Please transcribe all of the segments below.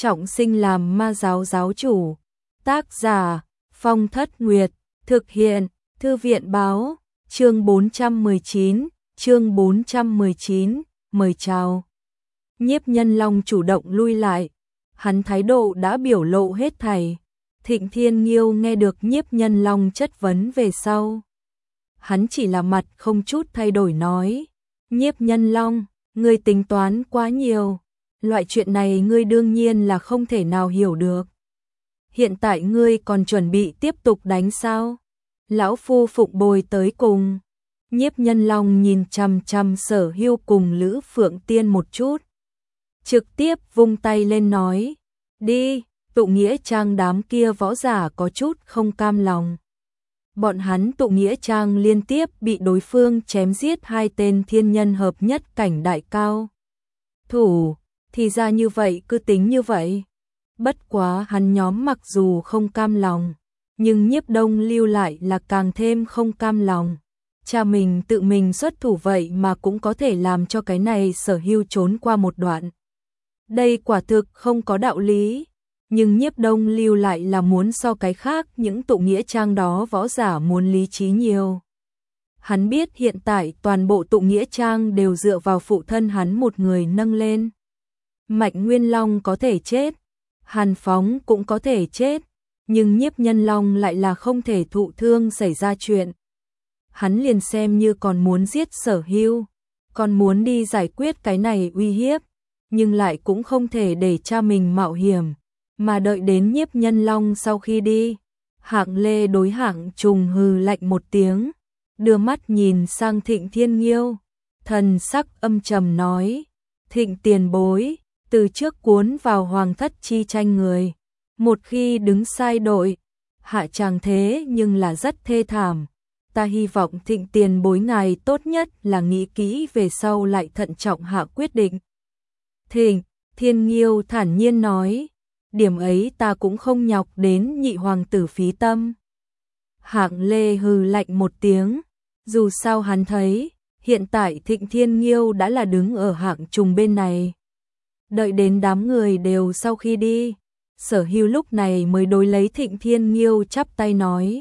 trọng sinh làm ma giáo giáo chủ. Tác giả Phong Thất Nguyệt. Thực hiện Thư viện báo. Chương 419. Mời chào. Nhiếp Nhân Long chủ động lui lại. Hắn thái độ đã biểu lộ hết thảy. Thịnh Thiên Nghiêu nghe được Nhiếp Nhân Long chất vấn về sau. Hắn chỉ là mặt không chút thay đổi nói. Nhiếp Nhân Long, ngươi tính toán quá nhiều. Loại chuyện này ngươi đương nhiên là không thể nào hiểu được. Hiện tại ngươi còn chuẩn bị tiếp tục đánh sao? Lão phu phụng bồi tới cùng. Nhiếp Nhân Long nhìn chằm chằm Sở Hưu cùng Lữ Phượng Tiên một chút. Trực tiếp vung tay lên nói. Đi, tụ nghĩa trang đám kia võ giả có chút không cam lòng. Bọn hắn tụ nghĩa trang liên tiếp bị đối phương chém giết hai tên thiên nhân hợp nhất cảnh đại cao thủ, thì ra như vậy cứ tính như vậy. Bất quá hắn nhóm mặc dù không cam lòng, nhưng Nhiếp Đông lưu lại là càng thêm không cam lòng. Cha mình tự mình xuất thủ vậy mà cũng có thể làm cho cái này Sở Hưu trốn qua một đoạn. Đây quả thực không có đạo lý. Nhưng Nhiếp Đông lưu lại là muốn so cái khác những tụ nghĩa trang đó võ giả muốn lý trí nhiều. Hắn biết hiện tại toàn bộ tụ nghĩa trang đều dựa vào phụ thân hắn một người nâng lên. Mạnh Nguyên Long có thể chết, Hàn Phóng cũng có thể chết, nhưng Nhiếp Nhân Long lại là không thể thụ thương xảy ra chuyện. Hắn liền xem như còn muốn giết Sở Hưu, còn muốn đi giải quyết cái này uy hiếp, nhưng lại cũng không thể để cha mình mạo hiểm. Mà đợi đến Nhiếp Nhân Long sau khi đi, Hạng Lê đối Hạng Trùng hừ lạnh một tiếng, đưa mắt nhìn sang Thịnh Thiên Nghiêu, thần sắc âm trầm nói: Thịnh tiền bối, từ trước cuốn vào hoàng thất chi tranh người, một khi đứng sai đội, hạ tràng thế nhưng là rất thê thảm. Ta hy vọng Thịnh tiền bối ngài tốt nhất là nghĩ kỹ về sau lại thận trọng hạ quyết định. Thịnh Thiên Nghiêu thản nhiên nói: điểm ấy ta cũng không nhọc đến nhị hoàng tử phí tâm. Hạng Lê hừ lạnh một tiếng, dù sao hắn thấy, hiện tại Thịnh Thiên Nghiêu đã là đứng ở Hạng Trùng bên này. Đợi đến đám người đều sau khi đi, Sở Hưu lúc này mới đối lấy Thịnh Thiên Nghiêu chắp tay nói: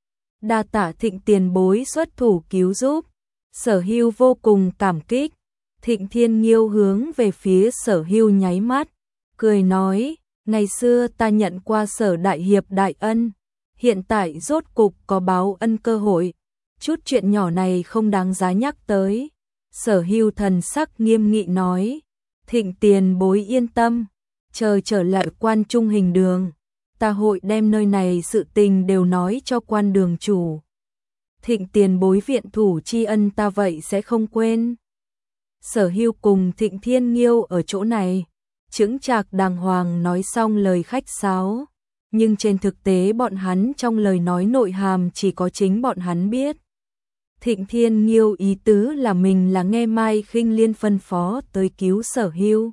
đa tạ Thịnh tiền bối xuất thủ cứu giúp. Sở Hưu vô cùng cảm kích. Thịnh Thiên Nghiêu hướng về phía Sở Hưu nháy mắt, cười nói: ngày xưa ta nhận qua Sở đại hiệp đại ân, hiện tại rốt cục có báo ân cơ hội. Chút chuyện nhỏ này không đáng giá nhắc tới. Sở Hưu thần sắc nghiêm nghị nói: Thịnh tiền bối yên tâm, chờ trở lại Quan Trung Hình Đường, ta hội đem nơi này sự tình đều nói cho Quan đường chủ. Thịnh tiền bối viện thủ tri ân ta vậy sẽ không quên. Sở Hưu cùng Thịnh Thiên Nghiêu ở chỗ này chững chạc đàng hoàng nói xong lời khách sáo, nhưng trên thực tế bọn hắn trong lời nói nội hàm chỉ có chính bọn hắn biết. Thịnh Thiên Nghiêu ý tứ là mình là nghe Mai Khinh Liên phân phó tới cứu Sở Hưu,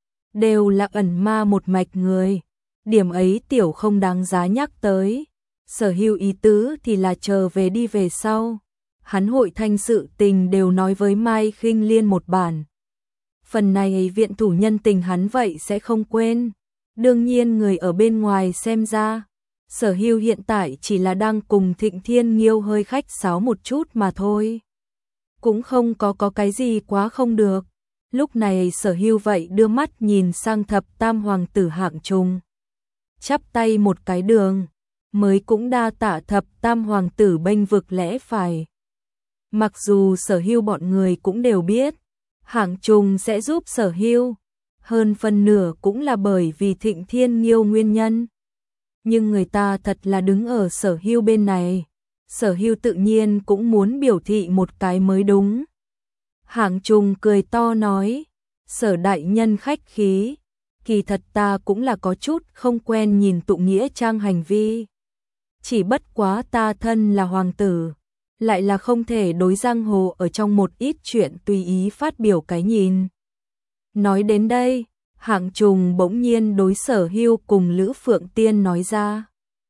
đều là ẩn ma một mạch người, điểm ấy tiểu không đáng giá nhắc tới. Sở Hưu ý tứ thì là chờ về đi về sau, hắn hội thanh sự tình đều nói với Mai Khinh Liên một bản. Phần này viện thủ nhân tình hắn vậy sẽ không quên. Đương nhiên người ở bên ngoài xem ra, Sở Hưu hiện tại chỉ là đang cùng Thịnh Thiên Nghiêu hơi khách sáo một chút mà thôi. Cũng không có cái gì quá không được. Lúc này Sở Hưu vậy đưa mắt nhìn sang thập tam hoàng tử Hạng Trùng, chắp tay một cái đường, mới cũng đa tạ thập tam hoàng tử bênh vực lẽ phải. Mặc dù Sở Hưu bọn người cũng đều biết Hạng Trùng sẽ giúp Sở Hưu, hơn phần nửa cũng là bởi vì Thịnh Thiên Nghiêu nguyên nhân. Nhưng người ta thật là đứng ở Sở Hưu bên này, Sở Hưu tự nhiên cũng muốn biểu thị một cái mới đúng. Hạng Trùng cười to nói: Sở đại nhân khách khí, kỳ thật ta cũng là có chút không quen nhìn tụ nghĩa trang hành vi. Chỉ bất quá ta thân là hoàng tử, lại là không thể đối giang hồ ở trong một ít chuyện tùy ý phát biểu cái nhìn. Nói đến đây, Hạng Trùng bỗng nhiên đối Sở Hưu cùng Lữ Phượng Tiên nói ra: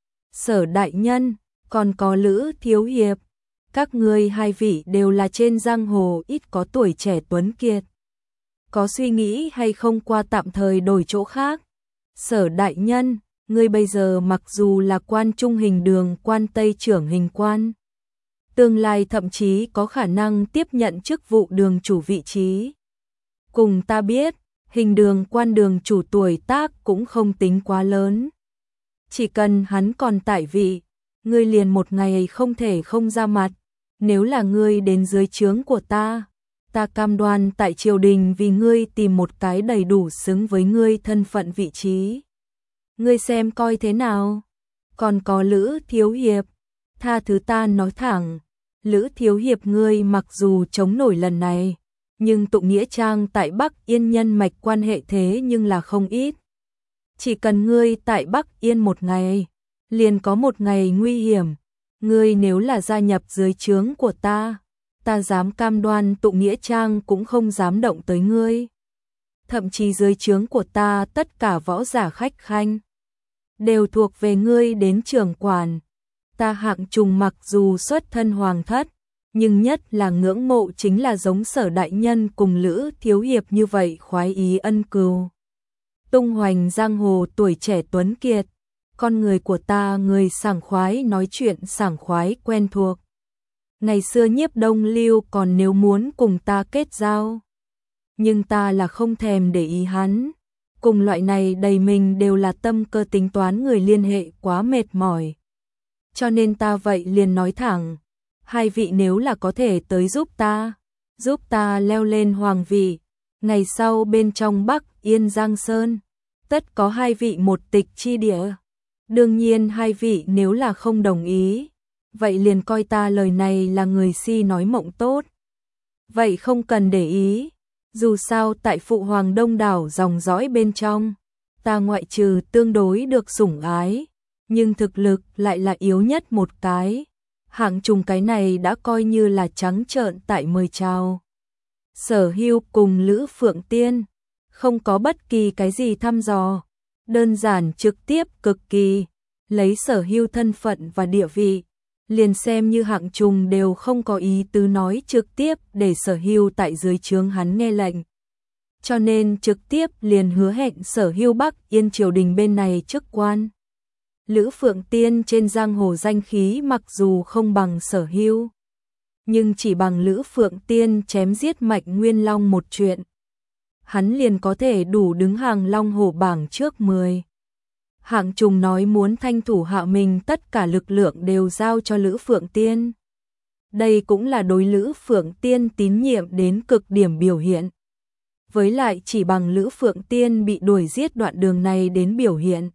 Sở đại nhân, còn có Lữ thiếu hiệp, các ngươi hai vị đều là trên giang hồ ít có tuổi trẻ tuấn kiệt. Có suy nghĩ hay không qua tạm thời đổi chỗ khác? Sở đại nhân, ngươi bây giờ mặc dù là quan trung hình đường quan tây trưởng hình quan, tương lai thậm chí có khả năng tiếp nhận chức vụ đường chủ vị trí. Cùng ta biết, hình đường quan đường chủ tuổi tác cũng không tính quá lớn. Chỉ cần hắn còn tại vị, ngươi liền một ngày không thể không ra mặt. Nếu là ngươi đến dưới trướng của ta cam đoan tại triều đình vì ngươi tìm một cái đầy đủ xứng với ngươi thân phận vị trí. Ngươi xem coi thế nào? Còn có Lữ Thiếu Hiệp, tha thứ ta nói thẳng, Lữ Thiếu Hiệp ngươi mặc dù chống nổi lần này, nhưng tụng nghĩa trang tại Bắc Yên nhân mạch quan hệ thế nhưng là không ít. Chỉ cần ngươi tại Bắc Yên một ngày, liền có một ngày nguy hiểm. Ngươi nếu là gia nhập dưới trướng của ta dám cam đoan tụng nghĩa trang cũng không dám động tới ngươi. Thậm chí dưới trướng của ta tất cả võ giả khách khanh đều thuộc về ngươi đến trưởng quản. Ta Hạng Trùng mặc dù xuất thân hoàng thất, nhưng nhất là ngưỡng mộ chính là giống Sở đại nhân cùng Lữ Thiếu Hiệp như vậy khoái ý ân cừu. Tung hoành giang hồ tuổi trẻ tuấn kiệt, con người của ta người sảng khoái nói chuyện sảng khoái quen thuộc. Ngày xưa Nhiếp Đông Lưu còn nếu muốn cùng ta kết giao, nhưng ta là không thèm để ý hắn. Cùng loại này đầy mình đều là tâm cơ tính toán người liên hệ quá mệt mỏi. Cho nên ta vậy liền nói thẳng, hai vị nếu là có thể tới giúp ta leo lên hoàng vị, ngày sau bên trong Bắc Yên Giang Sơn, tất có hai vị một tịch chi địa. Đương nhiên hai vị nếu là không đồng ý, vậy liền coi ta lời này là người si nói mộng tốt. Vậy không cần để ý, dù sao tại phụ hoàng đông đảo dòng dõi bên trong, ta ngoại trừ tương đối được sủng ái, nhưng thực lực lại là yếu nhất một cái. Hạng Trùng cái này đã coi như là trắng trợn tại mời chào. Sở Hưu cùng Lữ Phượng Tiên, không có bất kỳ cái gì thăm dò, đơn giản trực tiếp cực kỳ, lấy Sở Hưu thân phận và địa vị, liền xem như Hạng Trùng đều không có ý tứ nói trực tiếp để Sở Hưu tại dưới trướng hắn nghe lệnh. Cho nên trực tiếp liền hứa hẹn Sở Hưu Bắc Yên triều đình bên này chức quan. Lữ Phượng Tiên trên giang hồ danh khí mặc dù không bằng Sở Hưu, nhưng chỉ bằng Lữ Phượng Tiên chém giết Mạch Nguyên Long một chuyện, hắn liền có thể đủ đứng hàng Long Hổ bảng trước 10. Hạng Trùng nói muốn thanh thủ hạ mình tất cả lực lượng đều giao cho Lữ Phượng Tiên. Đây cũng là đối Lữ Phượng Tiên tín nhiệm đến cực điểm biểu hiện. Với lại chỉ bằng Lữ Phượng Tiên bị đuổi giết đoạn đường này đến biểu hiện,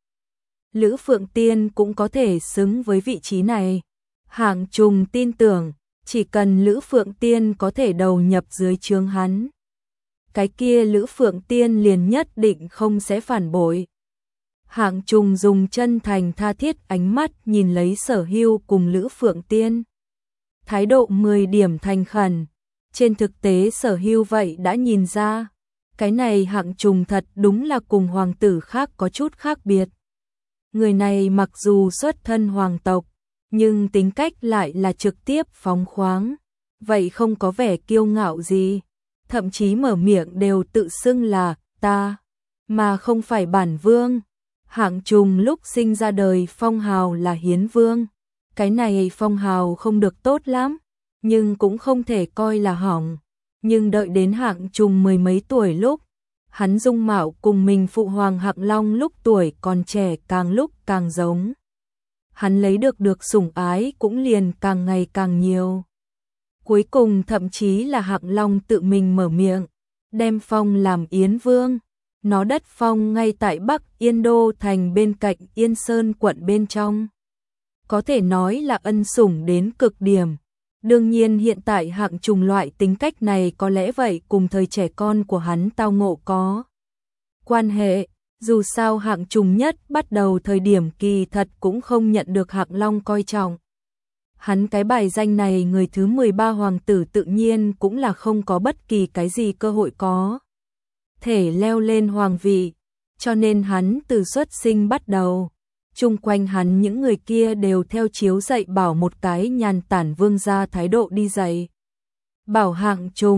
Lữ Phượng Tiên cũng có thể xứng với vị trí này. Hạng Trùng tin tưởng, chỉ cần Lữ Phượng Tiên có thể đầu nhập dưới trướng hắn, cái kia Lữ Phượng Tiên liền nhất định không sẽ phản bội. Hạng Trùng dùng chân thành tha thiết ánh mắt nhìn lấy Sở Hưu cùng Lữ Phượng Tiên. Thái độ 10 điểm thành khẩn. Trên thực tế Sở Hưu vậy đã nhìn ra, cái này Hạng Trùng thật đúng là cùng hoàng tử khác có chút khác biệt. Người này mặc dù xuất thân hoàng tộc, nhưng tính cách lại là trực tiếp phóng khoáng, vậy không có vẻ kiêu ngạo gì, thậm chí mở miệng đều tự xưng là ta, mà không phải bản vương. Hạng Trùng lúc sinh ra đời phong hào là hiến vương, cái này phong hào không được tốt lắm, nhưng cũng không thể coi là hỏng. Nhưng đợi đến Hạng Trùng 10 mấy tuổi lúc, hắn dung mạo cùng mình phụ hoàng Hạng Long lúc tuổi còn trẻ càng lúc càng giống. Hắn lấy được sủng ái cũng liền càng ngày càng nhiều. Cuối cùng thậm chí là Hạng Long tự mình mở miệng, đem phong làm Yến Vương. Nó đất phong ngay tại Bắc Yên Đô thành bên cạnh Yên Sơn quận bên trong. Có thể nói là ân sủng đến cực điểm. Đương nhiên hiện tại Hạng Trùng loại tính cách này có lẽ vậy cùng thời trẻ con của hắn tao ngộ có quan hệ. Dù sao Hạng Trùng nhất bắt đầu thời điểm kỳ thật cũng không nhận được Hạng Long coi trọng. Hắn cái bài danh này người thứ 13 hoàng tử tự nhiên cũng là không có bất kỳ cái gì cơ hội có thể leo lên hoàng vị, cho nên hắn từ xuất sinh bắt đầu, chung quanh hắn những người kia đều theo chiếu dạy bảo một cái nhàn tản vương gia thái độ đi dạy. Bảo Hạng Trùng,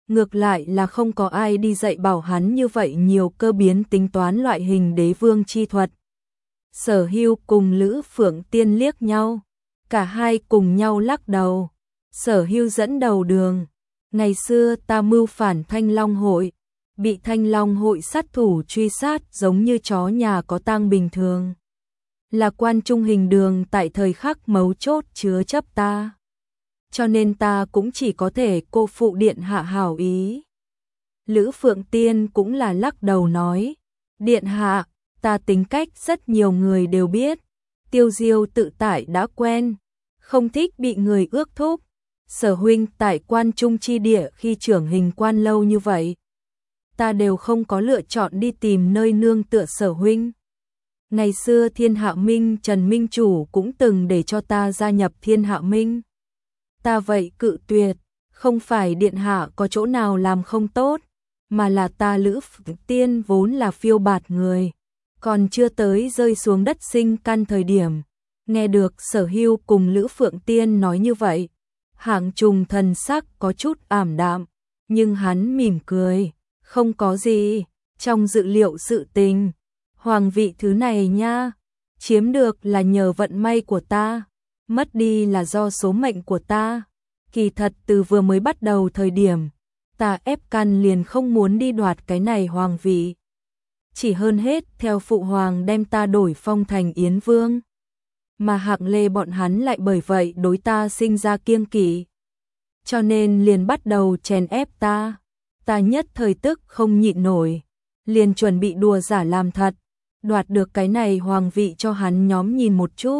Ngược lại là không có ai đi dạy bảo hắn như vậy nhiều cơ biến tính toán loại hình đế vương chi thuật. Sở Hưu cùng Lữ Phượng Tiên liếc nhau, cả hai cùng nhau lắc đầu. Sở Hưu dẫn đầu đường. Ngày xưa ta mưu phản Thanh Long hội, bị Thanh Long hội sát thủ truy sát giống như chó nhà có tang bình thường. Là quan trung hình đường tại thời khắc mấu chốt chứa chấp ta. Cho nên ta cũng chỉ có thể cô phụ điện hạ hảo ý. Lữ Phượng Tiên cũng là lắc đầu nói, điện hạ, ta tính cách rất nhiều người đều biết, tiêu diêu tự tại đã quen, không thích bị người ước thúc. Sở huynh tại quan trung chi địa khi trưởng hình quan lâu như vậy, ta đều không có lựa chọn đi tìm nơi nương tựa sở huynh. Ngày xưa Thiên Hạ Minh Trần Minh Chủ cũng từng để cho ta gia nhập Thiên Hạ Minh. Ta vậy cự tuyệt, không phải điện hạ có chỗ nào làm không tốt, mà là ta Lữ Phượng Tiên vốn là phiêu bạt người, còn chưa tới rơi xuống đất sinh căn thời điểm. Nghe được Sở Hưu cùng Lữ Phượng Tiên nói như vậy, Hạng Trùng thần sắc có chút ảm đạm, nhưng hắn mỉm cười, không có gì, trong dự liệu sự tình, hoàng vị thứ này nha, chiếm được là nhờ vận may của ta, mất đi là do số mệnh của ta. Kỳ thật từ vừa mới bắt đầu thời điểm, ta ép căn liền không muốn đi đoạt cái này hoàng vị. Chỉ hơn hết theo phụ hoàng đem ta đổi phong thành Yến Vương. Mà Hạng Lê bọn hắn lại bởi vậy đối ta sinh ra kiêng kỵ. Cho nên liền bắt đầu chèn ép ta. Ta nhất thời tức không nhịn nổi, liền chuẩn bị đùa giả làm thật, đoạt được cái này hoàng vị cho hắn nhóm nhìn một chút.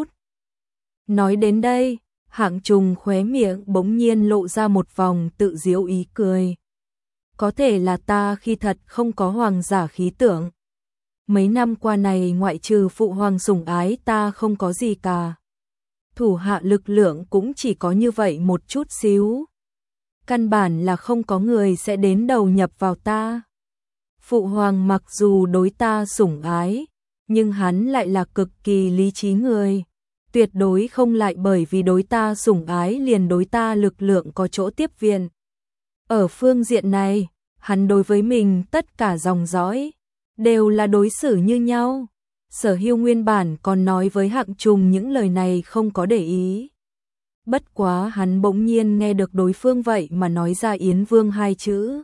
Nói đến đây, Hạng Trùng khóe miệng bỗng nhiên lộ ra một vòng tự giễu ý cười. Có thể là ta khi thật không có hoàng giả khí tượng. Mấy năm qua này ngoại trừ phụ hoàng sủng ái ta không có gì cả. Thủ hạ lực lượng cũng chỉ có như vậy một chút xíu. Căn bản là không có người sẽ đến đầu nhập vào ta. Phụ hoàng mặc dù đối ta sủng ái, nhưng hắn lại là cực kỳ lý trí người. Tuyệt đối không lại bởi vì đối ta sủng ái liền đối ta lực lượng có chỗ tiếp viện. Ở phương diện này, hắn đối với mình tất cả dòng dõi đều là đối xử như nhau. Sở Hưu nguyên bản còn nói với Hạng Trùng những lời này không có để ý. Bất quá hắn bỗng nhiên nghe được đối phương vậy mà nói ra Yến Vương hai chữ.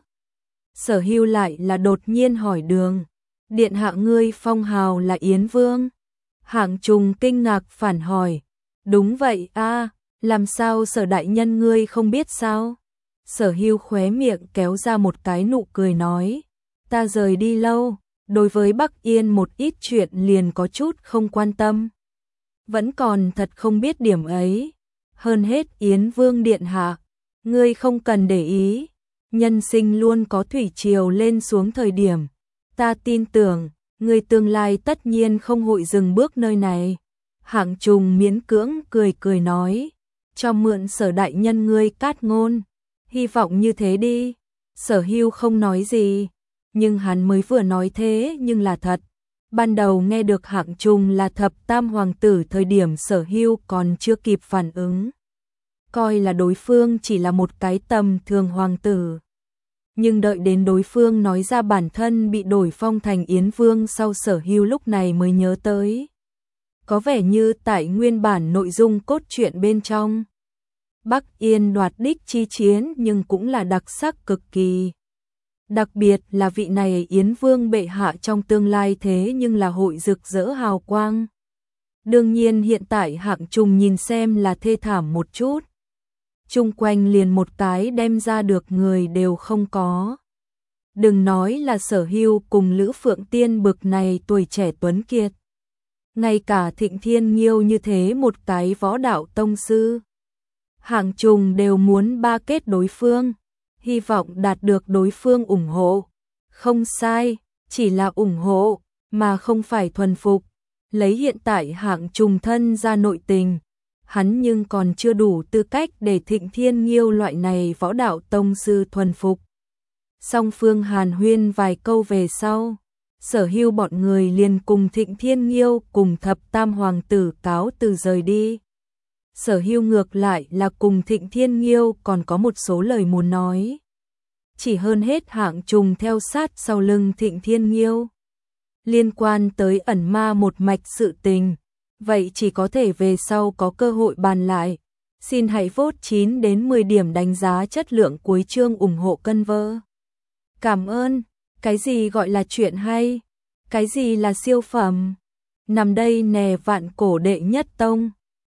Sở Hưu lại là đột nhiên hỏi đường, điện hạ ngươi phong hào là Yến Vương. Hạng Trùng kinh ngạc phản hỏi, đúng vậy a, làm sao Sở đại nhân ngươi không biết sao? Sở Hưu khóe miệng kéo ra một cái nụ cười nói, ta rời đi lâu, đối với Bắc Yên một ít chuyện liền có chút không quan tâm. Vẫn còn thật không biết điểm ấy. Hơn hết Yến Vương điện hạ, ngươi không cần để ý, nhân sinh luôn có thủy triều lên xuống thời điểm. Ta tin tưởng, ngươi tương lai tất nhiên không hội dừng bước nơi này. Hạng Trùng miễn cưỡng cười cười nói, cho mượn Sở đại nhân ngươi cát ngôn, hy vọng như thế đi. Sở Hưu không nói gì, nhưng hắn mới vừa nói thế nhưng là thật. Ban đầu nghe được Hạng Trùng là thập tam hoàng tử thời điểm Sở Hưu còn chưa kịp phản ứng. Coi là đối phương chỉ là một cái tầm thường hoàng tử. Nhưng đợi đến đối phương nói ra bản thân bị đổi phong thành Yến Vương sau Sở Hưu lúc này mới nhớ tới. Có vẻ như tại nguyên bản nội dung cốt truyện bên trong, Bắc Yên đoạt đích chi chiến nhưng cũng là đặc sắc cực kỳ. Đặc biệt là vị này Yến Vương bệ hạ trong tương lai thế nhưng là hội rực rỡ hào quang. Đương nhiên hiện tại Hạng Trùng nhìn xem là thê thảm một chút. Chung quanh liền một cái đem ra được người đều không có. Đừng nói là Sở Hưu cùng Lữ Phượng Tiên bực này tuổi trẻ tuấn kiệt. Ngay cả Thịnh Thiên Nhiêu như thế một cái võ đạo tông sư. Hạng Trùng đều muốn ba kết đối phương. Hy vọng đạt được đối phương ủng hộ. Không sai, chỉ là ủng hộ, mà không phải thuần phục. Lấy hiện tại Hạng Trùng thân ra nội tình, hắn nhưng còn chưa đủ tư cách để Thịnh Thiên Nhiêu loại này võ đạo tông sư thuần phục. Song phương hàn huyên vài câu về sau, Sở Hưu bọn người liền cùng Thịnh Thiên Nhiêu cùng thập tam hoàng tử cáo từ rời đi. Sở Hưu ngược lại là cùng Thịnh Thiên Nhiêu còn có một số lời muốn nói. chỉ hơn hết hạng trùng theo sát sau lưng Thịnh Thiên Nhiêu. Liên quan tới ẩn ma một mạch sự tình, vậy chỉ có thể về sau có cơ hội bàn lại. Xin hãy vote 9 đến 10 điểm đánh giá chất lượng cuối chương ủng hộ cân vơ. Cảm ơn. Cái gì gọi là chuyện hay? Cái gì là siêu phẩm? Nằm đây nè vạn cổ đệ nhất tông.